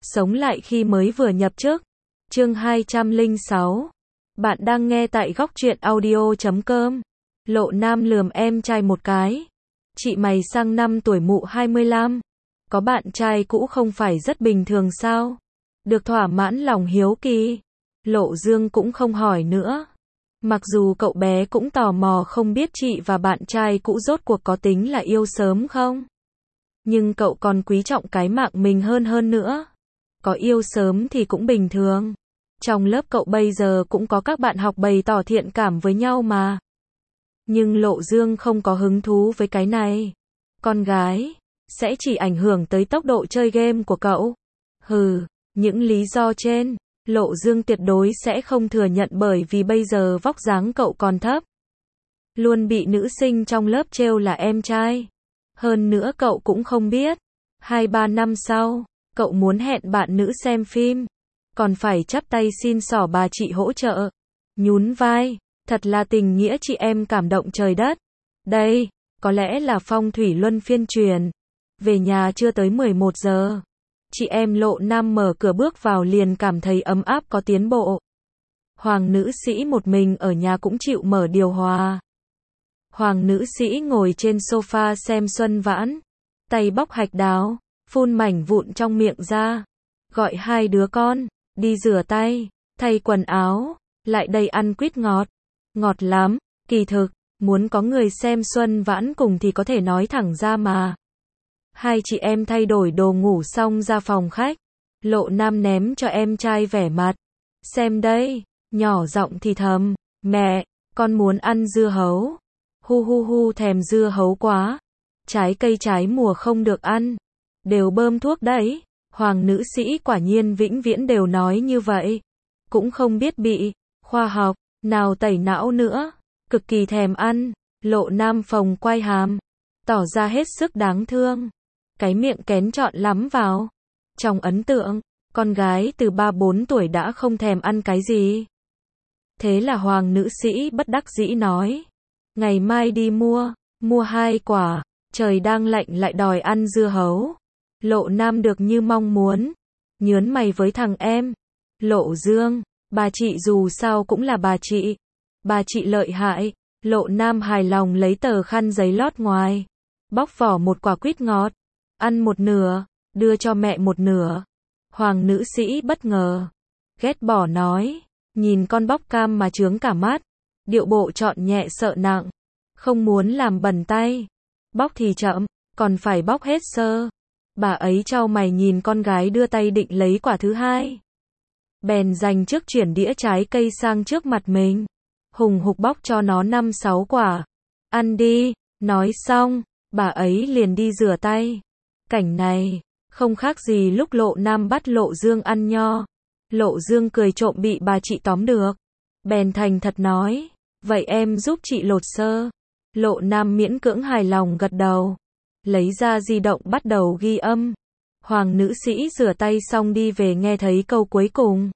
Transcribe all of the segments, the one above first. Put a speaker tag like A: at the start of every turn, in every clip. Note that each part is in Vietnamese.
A: Sống lại khi mới vừa nhập chức. Chương 206. Bạn đang nghe tại góc truyện audio.com. Lộ Nam lườm em trai một cái. Chị mày sang năm tuổi mụ 25. Có bạn trai cũ không phải rất bình thường sao? Được thỏa mãn lòng hiếu kỳ. Lộ Dương cũng không hỏi nữa. Mặc dù cậu bé cũng tò mò không biết chị và bạn trai cũ rốt cuộc có tính là yêu sớm không? Nhưng cậu còn quý trọng cái mạng mình hơn nữa. Có yêu sớm thì cũng bình thường. Trong lớp cậu bây giờ cũng có các bạn học bày tỏ thiện cảm với nhau mà. Nhưng Lộ Dương không có hứng thú với cái này. Con gái sẽ chỉ ảnh hưởng tới tốc độ chơi game của cậu. Những lý do trên, Lộ Dương tuyệt đối sẽ không thừa nhận bởi vì bây giờ vóc dáng cậu còn thấp. Luôn bị nữ sinh trong lớp trêu là em trai. Hơn nữa cậu cũng không biết. 2-3 năm sau, cậu muốn hẹn bạn nữ xem phim. Còn phải chắp tay xin xỏ bà chị hỗ trợ. Nhún vai, thật là tình nghĩa chị em cảm động trời đất. Đây, có lẽ là phong thủy luân phiên truyền. Về nhà chưa tới 11 giờ. Chị em Lộ Nam mở cửa bước vào liền cảm thấy ấm áp có tiến bộ. Hoàng nữ sĩ một mình ở nhà cũng chịu mở điều hòa. Hoàng nữ sĩ ngồi trên sofa xem Xuân Vãn. Tay bóc hạch đào, phun mảnh vụn trong miệng ra. Gọi hai đứa con, đi rửa tay, thay quần áo, lại đây ăn quýt ngọt. Ngọt lắm, kỳ thực, muốn có người xem Xuân Vãn cùng thì có thể nói thẳng ra mà. Hai chị em thay đổi đồ ngủ xong ra phòng khách. Lộ Nam ném cho em trai vẻ mặt. Xem đây, nhỏ giọng thì thầm, mẹ, con muốn ăn dưa hấu. Hu thèm dưa hấu quá. Trái cây trái mùa không được ăn. Đều bơm thuốc đấy. Hoàng nữ sĩ quả nhiên vĩnh viễn đều nói như vậy. Cũng không biết bị khoa học nào tẩy não nữa. Cực kỳ thèm ăn. Lộ Nam phồng quai hàm, tỏ ra hết sức đáng thương. Cái miệng kén chọn lắm vào. Trong ấn tượng, con gái từ 3-4 tuổi đã không thèm ăn cái gì. Thế là hoàng nữ sĩ bất đắc dĩ nói. Ngày mai đi mua 2 quả. Trời đang lạnh lại đòi ăn dưa hấu. Lộ Nam được như mong muốn. Nhớn mày với thằng em. Lộ Dương, bà chị dù sao cũng là bà chị. Bà chị lợi hại. Lộ Nam hài lòng lấy tờ khăn giấy lót ngoài. Bóc vỏ một quả quýt ngọt. Ăn một nửa, đưa cho mẹ một nửa. Hoàng nữ sĩ bất ngờ. Ghét bỏ nói. Nhìn con bóc cam mà chướng cả mắt. Điệu bộ chọn nhẹ sợ nặng. Không muốn làm bẩn tay. Bóc thì chậm, còn phải bóc hết sơ. Bà ấy chau mày nhìn con gái đưa tay định lấy quả thứ hai. Bèn dành trước chuyển đĩa trái cây sang trước mặt mình. Hùng hục bóc cho nó 5-6 quả. Ăn đi, nói xong, bà ấy liền đi rửa tay. Cảnh này, không khác gì lúc Lộ Nam bắt Lộ Dương ăn nho. Lộ Dương cười trộm bị bà chị tóm được. Bèn thành thật nói, vậy em giúp chị lột sơ. Lộ Nam miễn cưỡng hài lòng gật đầu. Lấy ra di động bắt đầu ghi âm. Hoàng nữ sĩ rửa tay xong đi về nghe thấy câu cuối cùng.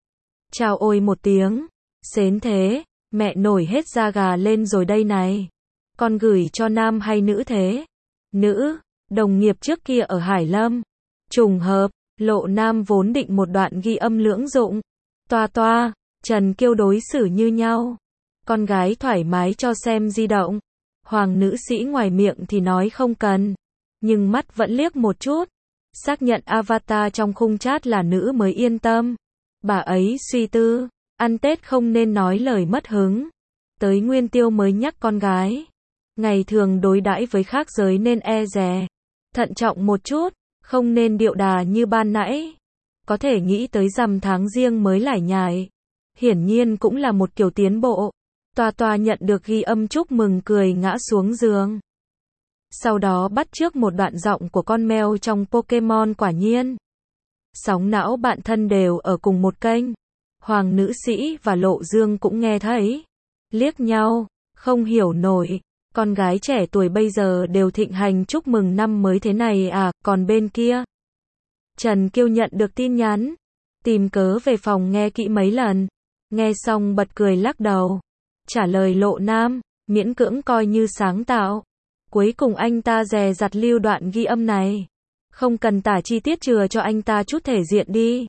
A: Chào ôi một tiếng. Sến thế, mẹ nổi hết da gà lên rồi đây này. Con gửi cho nam hay nữ thế? Nữ, đồng nghiệp trước kia ở Hải Lâm. Trùng hợp, Lộ Nam vốn định một đoạn ghi âm lưỡng dụng. Toa, Trần Kiêu đối xử như nhau. Con gái thoải mái cho xem di động. Hoàng nữ sĩ ngoài miệng thì nói không cần. Nhưng mắt vẫn liếc một chút. Xác nhận avatar trong khung chat là nữ mới yên tâm. Bà ấy suy tư. Ăn Tết không nên nói lời mất hứng. Tới Nguyên Tiêu mới nhắc con gái. Ngày thường đối đãi với khác giới nên e dè. Thận trọng một chút. Không nên điệu đà như ban nãy. Có thể nghĩ tới rằm tháng riêng mới lải nhải. Hiển nhiên cũng là một kiểu tiến bộ. Toa nhận được ghi âm chúc mừng cười ngã xuống giường. Sau đó bắt chước một đoạn giọng của con mèo trong Pokemon quả nhiên. Sóng não bạn thân đều ở cùng một kênh. Hoàng nữ sĩ và Lộ Dương cũng nghe thấy. Liếc nhau, không hiểu nổi. Con gái trẻ tuổi bây giờ đều thịnh hành chúc mừng năm mới thế này à, còn bên kia. Trần Kiêu nhận được tin nhắn. Tìm cớ về phòng nghe kỹ mấy lần. Nghe xong bật cười lắc đầu. Trả lời Lộ Nam, miễn cưỡng coi như sáng tạo. Cuối cùng anh ta dè dặt lưu đoạn ghi âm này. Không cần tả chi tiết, chừa cho anh ta chút thể diện đi.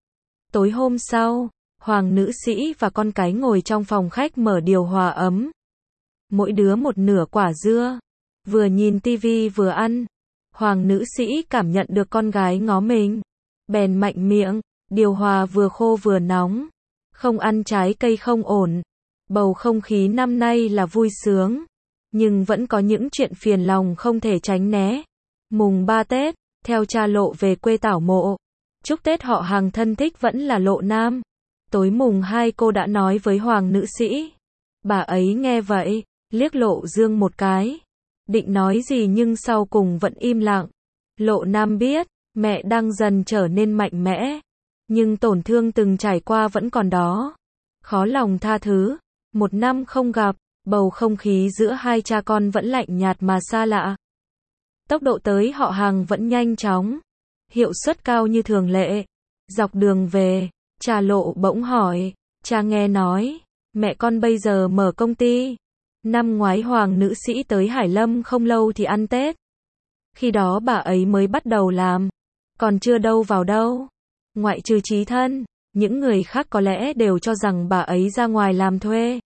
A: Tối hôm sau, Hoàng nữ sĩ và con cái ngồi trong phòng khách mở điều hòa ấm. Mỗi đứa một nửa quả dưa. Vừa nhìn tivi vừa ăn. Hoàng nữ sĩ cảm nhận được con gái ngó mình. Bèn mạnh miệng, điều hòa vừa khô vừa nóng. Không ăn trái cây không ổn. Bầu không khí năm nay là vui sướng. Nhưng vẫn có những chuyện phiền lòng không thể tránh né. Mùng 3 Tết, theo cha Lộ về quê tảo mộ. Chúc Tết họ hàng thân thích vẫn là Lộ Nam. Tối mùng 2 cô đã nói với Hoàng nữ sĩ. Bà ấy nghe vậy, liếc Lộ Dương một cái. Định nói gì nhưng sau cùng vẫn im lặng. Lộ Nam biết, mẹ đang dần trở nên mạnh mẽ. Nhưng tổn thương từng trải qua vẫn còn đó. Khó lòng tha thứ. Một năm không gặp, bầu không khí giữa hai cha con vẫn lạnh nhạt mà xa lạ. Tốc độ tới họ hàng vẫn nhanh chóng. Hiệu suất cao như thường lệ. Dọc đường về, cha Lộ bỗng hỏi. Cha nghe nói, mẹ con bây giờ mở công ty. Năm ngoái Hoàng nữ sĩ tới Hải Lâm không lâu thì ăn Tết. Khi đó bà ấy mới bắt đầu làm. Còn chưa đâu vào đâu. Ngoại trừ Chí Thân, những người khác có lẽ đều cho rằng bà ấy ra ngoài làm thuê.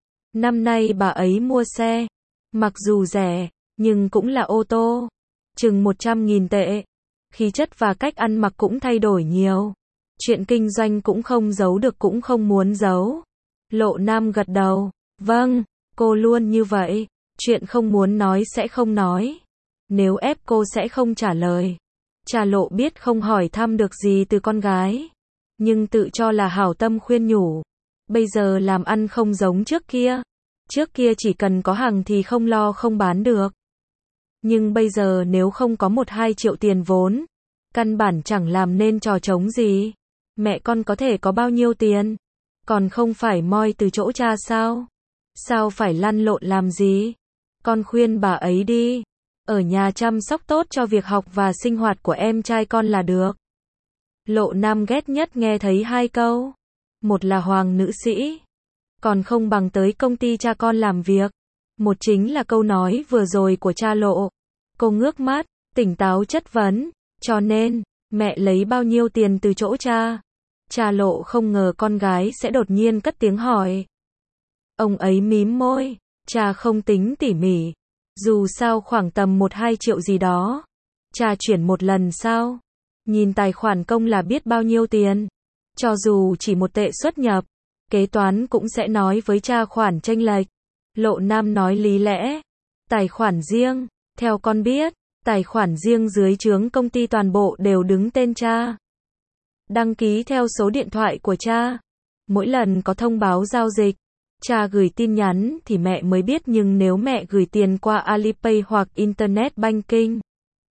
A: Năm nay bà ấy mua xe. Mặc dù rẻ, nhưng cũng là ô tô. Chừng 100.000 tệ. Khí chất và cách ăn mặc cũng thay đổi nhiều. Chuyện kinh doanh cũng không giấu được cũng không muốn giấu. Lộ Nam gật đầu. Vâng, cô luôn như vậy. Chuyện không muốn nói sẽ không nói. Nếu ép cô sẽ không trả lời. Cha Lộ biết không hỏi thăm được gì từ con gái. Nhưng tự cho là hảo tâm khuyên nhủ. Bây giờ làm ăn không giống trước kia. Trước kia chỉ cần có hàng thì không lo không bán được. Nhưng bây giờ nếu không có 1-2 triệu tiền vốn, căn bản chẳng làm nên trò trống gì. Mẹ con có thể có bao nhiêu tiền? Còn không phải moi từ chỗ cha sao? Sao phải lăn lộn làm gì? Con khuyên bà ấy đi. Ở nhà chăm sóc tốt cho việc học và sinh hoạt của em trai con là được. Lộ Nam ghét nhất nghe thấy 2 câu. Một là Hoàng nữ sĩ. Còn không bằng tới công ty cha con làm việc. Một chính là câu nói vừa rồi của cha Lộ. Cô ngước mắt, tỉnh táo chất vấn. Cho nên, mẹ lấy bao nhiêu tiền từ chỗ cha? Cha Lộ không ngờ con gái sẽ đột nhiên cất tiếng hỏi. Ông ấy mím môi. Cha không tính tỉ mỉ. Dù sao khoảng tầm 1-2 triệu gì đó. Cha chuyển một lần sao? Nhìn tài khoản công là biết bao nhiêu tiền. Cho dù chỉ 1 tệ xuất nhập, kế toán cũng sẽ nói với cha khoản chênh lệch. Lộ Nam nói lý lẽ. Tài khoản riêng, theo con biết, tài khoản riêng dưới trướng công ty toàn bộ đều đứng tên cha. Đăng ký theo số điện thoại của cha. Mỗi lần có thông báo giao dịch, cha gửi tin nhắn thì mẹ mới biết, nhưng nếu mẹ gửi tiền qua Alipay hoặc Internet Banking,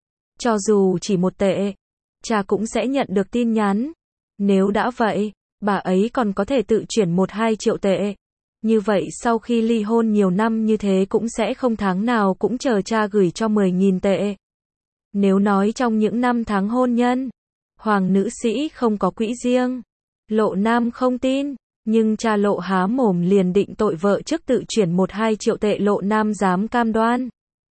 A: cho dù chỉ 1 tệ, cha cũng sẽ nhận được tin nhắn. Nếu đã vậy, bà ấy còn có thể tự chuyển 1-2 triệu tệ. Như vậy sau khi ly hôn nhiều năm như thế cũng sẽ không tháng nào cũng chờ cha gửi cho 10.000 tệ. Nếu nói trong những năm tháng hôn nhân, Hoàng nữ sĩ không có quỹ riêng, Lộ Nam không tin. Nhưng cha Lộ há mồm liền định tội vợ trước tự chuyển 1-2 triệu tệ, Lộ Nam dám cam đoan.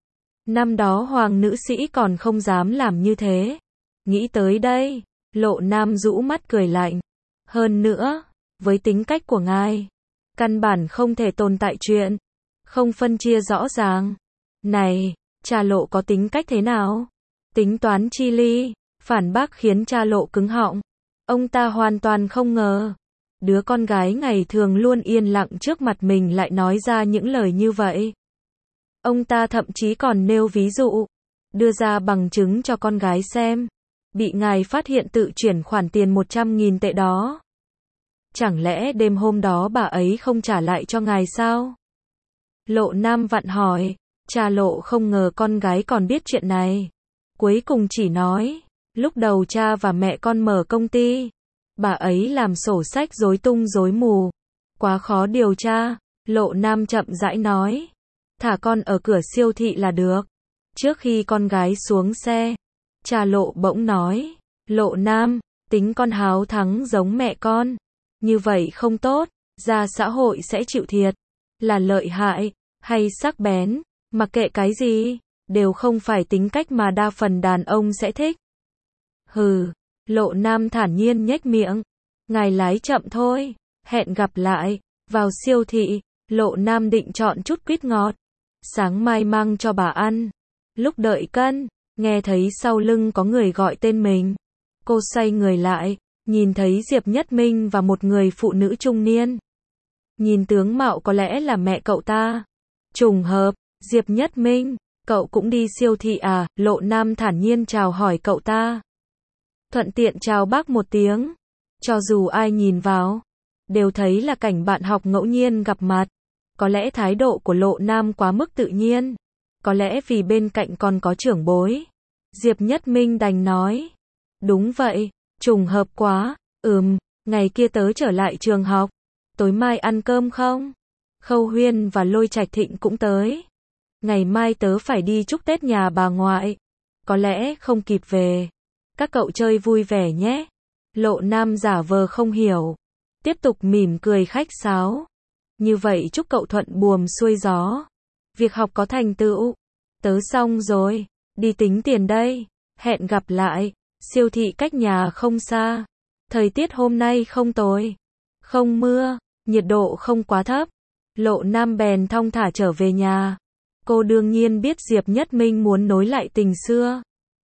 A: Năm đó Hoàng nữ sĩ còn không dám làm như thế. Nghĩ tới đây, Lộ Nam rũ mắt cười lạnh. Hơn nữa, với tính cách của ngài, căn bản không thể tồn tại chuyện không phân chia rõ ràng. Này, cha Lộ có tính cách thế nào? Tính toán chi ly? Phản bác khiến cha Lộ cứng họng. Ông ta hoàn toàn không ngờ. Đứa con gái ngày thường luôn yên lặng trước mặt mình lại nói ra những lời như vậy. Ông ta thậm chí còn nêu ví dụ, đưa ra bằng chứng cho con gái xem. Bị ngài phát hiện tự chuyển khoản tiền 100.000 tệ đó. Chẳng lẽ đêm hôm đó bà ấy không trả lại cho ngài sao? Lộ Nam vặn hỏi. Cha Lộ không ngờ con gái còn biết chuyện này. Cuối cùng chỉ nói, lúc đầu cha và mẹ con mở công ty, bà ấy làm sổ sách rối tung rối mù. Quá khó điều tra. Lộ Nam chậm rãi nói. Thả con ở cửa siêu thị là được. Trước khi con gái xuống xe, cha Lộ bỗng nói. Lộ Nam, tính con háo thắng giống mẹ con. Như vậy không tốt, ra xã hội sẽ chịu thiệt. Là lợi hại, hay sắc bén, mặc kệ cái gì, đều không phải tính cách mà đa phần đàn ông sẽ thích. Hừ, Lộ Nam thản nhiên nhếch miệng. Ngài lái chậm thôi, hẹn gặp lại. Vào siêu thị, Lộ Nam định chọn chút quýt ngọt. Sáng mai mang cho bà ăn. Lúc đợi cân, nghe thấy sau lưng có người gọi tên mình. Cô xoay người lại, nhìn thấy Diệp Nhất Minh và một người phụ nữ trung niên. Nhìn tướng mạo có lẽ là mẹ cậu ta. Trùng hợp, Diệp Nhất Minh, cậu cũng đi siêu thị à? Lộ Nam thản nhiên chào hỏi cậu ta. Thuận tiện chào bác một tiếng. Cho dù ai nhìn vào, đều thấy là cảnh bạn học ngẫu nhiên gặp mặt. Có lẽ thái độ của Lộ Nam quá mức tự nhiên. Có lẽ vì bên cạnh còn có trưởng bối. Diệp Nhất Minh đành nói. Đúng vậy, trùng hợp quá. Ngày kia tớ trở lại trường học. Tối mai ăn cơm không? Khâu Huyên và Lôi Trạch Thịnh cũng tới. Ngày mai tớ phải đi chúc Tết nhà bà ngoại. Có lẽ không kịp về. Các cậu chơi vui vẻ nhé. Lộ Nam giả vờ không hiểu. Tiếp tục mỉm cười khách sáo. Như vậy chúc cậu thuận buồm xuôi gió. Việc học có thành tựu. Tớ xong rồi. Đi tính tiền đây. Hẹn gặp lại. Siêu thị cách nhà không xa. Thời tiết hôm nay không tồi. Không mưa. Nhiệt độ không quá thấp. Lộ Nam bèn thong thả trở về nhà. Cô đương nhiên biết Diệp Nhất Minh muốn nối lại tình xưa.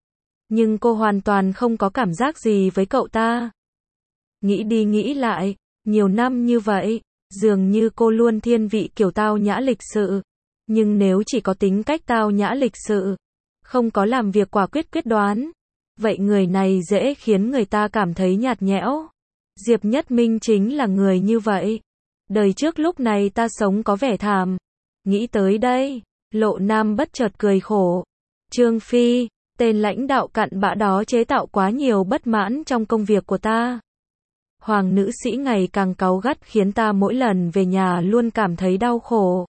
A: Nhưng cô hoàn toàn không có cảm giác gì với cậu ta. Nghĩ đi nghĩ lại, nhiều năm như vậy, dường như cô luôn thiên vị kiểu tao nhã lịch sự. Nhưng nếu chỉ có tính cách tao nhã lịch sự, không có làm việc quả quyết quyết đoán, vậy người này dễ khiến người ta cảm thấy nhạt nhẽo. Diệp Nhất Minh chính là người như vậy. Đời trước lúc này ta sống có vẻ thảm. Nghĩ tới đây, Lộ Nam bất chợt cười khổ. Trương Phi, tên lãnh đạo cặn bã đó chế tạo quá nhiều bất mãn trong công việc của ta. Hoàng nữ sĩ ngày càng cáu gắt khiến ta mỗi lần về nhà luôn cảm thấy đau khổ.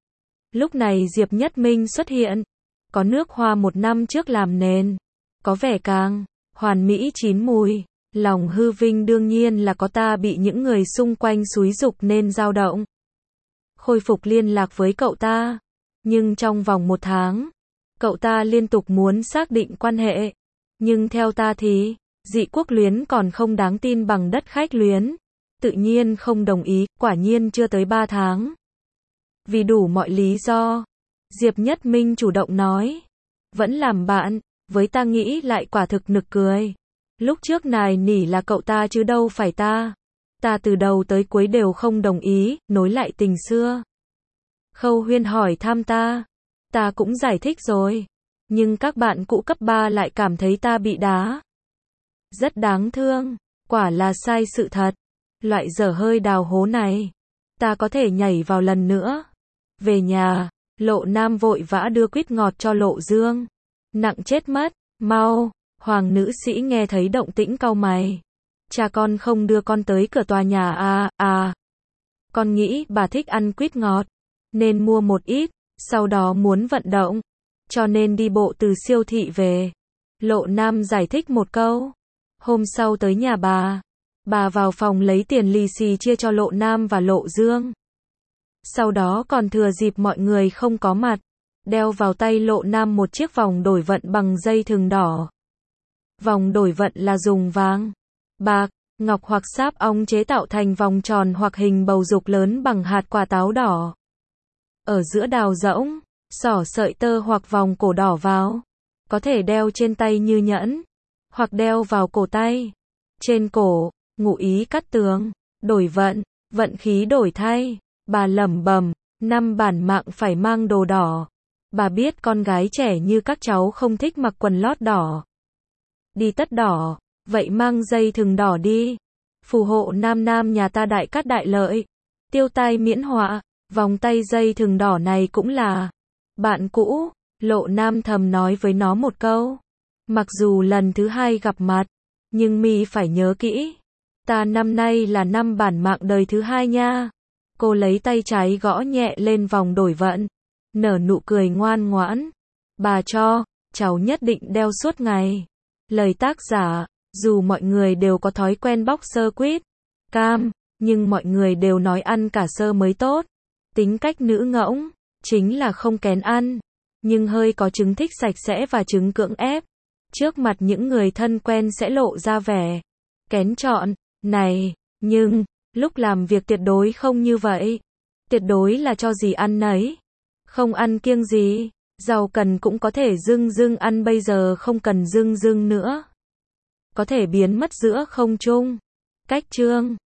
A: Lúc này Diệp Nhất Minh xuất hiện. Có nước hoa 1 năm trước làm nền. Có vẻ càng hoàn mỹ chín mùi. Lòng hư vinh đương nhiên là có ta bị những người xung quanh xúi giục nên dao động. Khôi phục liên lạc với cậu ta. Nhưng trong vòng 1 tháng, cậu ta liên tục muốn xác định quan hệ. Nhưng theo ta thì, Dị Quốc luyến còn không đáng tin bằng đất khách luyến. Tự nhiên không đồng ý, quả nhiên chưa tới 3 tháng. Vì đủ mọi lý do, Diệp Nhất Minh chủ động nói. Vẫn làm bạn, với ta nghĩ lại quả thực nực cười. Lúc trước nài nỉ là cậu ta chứ đâu phải ta. Ta từ đầu tới cuối đều không đồng ý, nối lại tình xưa. Khâu Huyên hỏi thăm ta. Ta cũng giải thích rồi. Nhưng các bạn cũ cấp 3 lại cảm thấy ta bị đá. Rất đáng thương. Quả là sai sự thật. Loại dở hơi đào hố này. Ta có thể nhảy vào lần nữa. Về nhà, Lộ Nam vội vã đưa quýt ngọt cho Lộ Dương. Nặng chết mất. Mau. Hoàng nữ sĩ nghe thấy động tĩnh cau mày. Cha con không đưa con tới cửa tòa nhà à? Con nghĩ bà thích ăn quýt ngọt, nên mua một ít, sau đó muốn vận động, cho nên đi bộ từ siêu thị về. Lộ Nam giải thích một câu. Hôm sau tới nhà bà vào phòng lấy tiền lì xì chia cho Lộ Nam và Lộ Dương. Sau đó còn thừa dịp mọi người không có mặt, đeo vào tay Lộ Nam một chiếc vòng đổi vận bằng dây thừng đỏ. Vòng đổi vận là dùng vàng, bạc, ngọc hoặc sáp ong chế tạo thành vòng tròn hoặc hình bầu dục lớn bằng hạt quả táo đỏ. Ở giữa đào rỗng, xỏ sợi tơ hoặc vòng cổ đỏ vào. Có thể đeo trên tay như nhẫn, hoặc đeo vào cổ tay. Trên cổ, ngụ ý cắt tường, đổi vận, vận khí đổi thay. Bà lẩm bẩm, 5 bản mạng phải mang đồ đỏ. Bà biết con gái trẻ như các cháu không thích mặc quần lót đỏ. Đi tất đỏ, vậy mang dây thừng đỏ đi. Phù hộ nam nam nhà ta đại cát đại lợi, tiêu tai miễn họa. Vòng tay dây thừng đỏ này cũng là bạn cũ. Lộ Nam thầm nói với nó một câu. Mặc dù lần thứ 2 gặp mặt, nhưng mi phải nhớ kỹ. Ta năm nay là 5 bản mạng đời thứ 2 nha. Cô lấy tay trái gõ nhẹ lên vòng đổi vận, nở nụ cười ngoan ngoãn. Bà cho, cháu nhất định đeo suốt ngày. Lời tác giả, dù mọi người đều có thói quen bóc sơ quýt cam, nhưng mọi người đều nói ăn cả sơ mới tốt. Tính cách nữ ngỗng, chính là không kén ăn, nhưng hơi có chứng thích sạch sẽ và chứng cưỡng ép. trước mặt những người thân quen sẽ lộ ra vẻ kén chọn này, nhưng lúc làm việc tuyệt đối không như vậy. Tuyệt đối là cho gì ăn nấy, không ăn kiêng gì, rau cần cũng có thể dưng dưng ăn, bây giờ không cần dưng dưng nữa. Có thể biến mất giữa không trung. Cách chương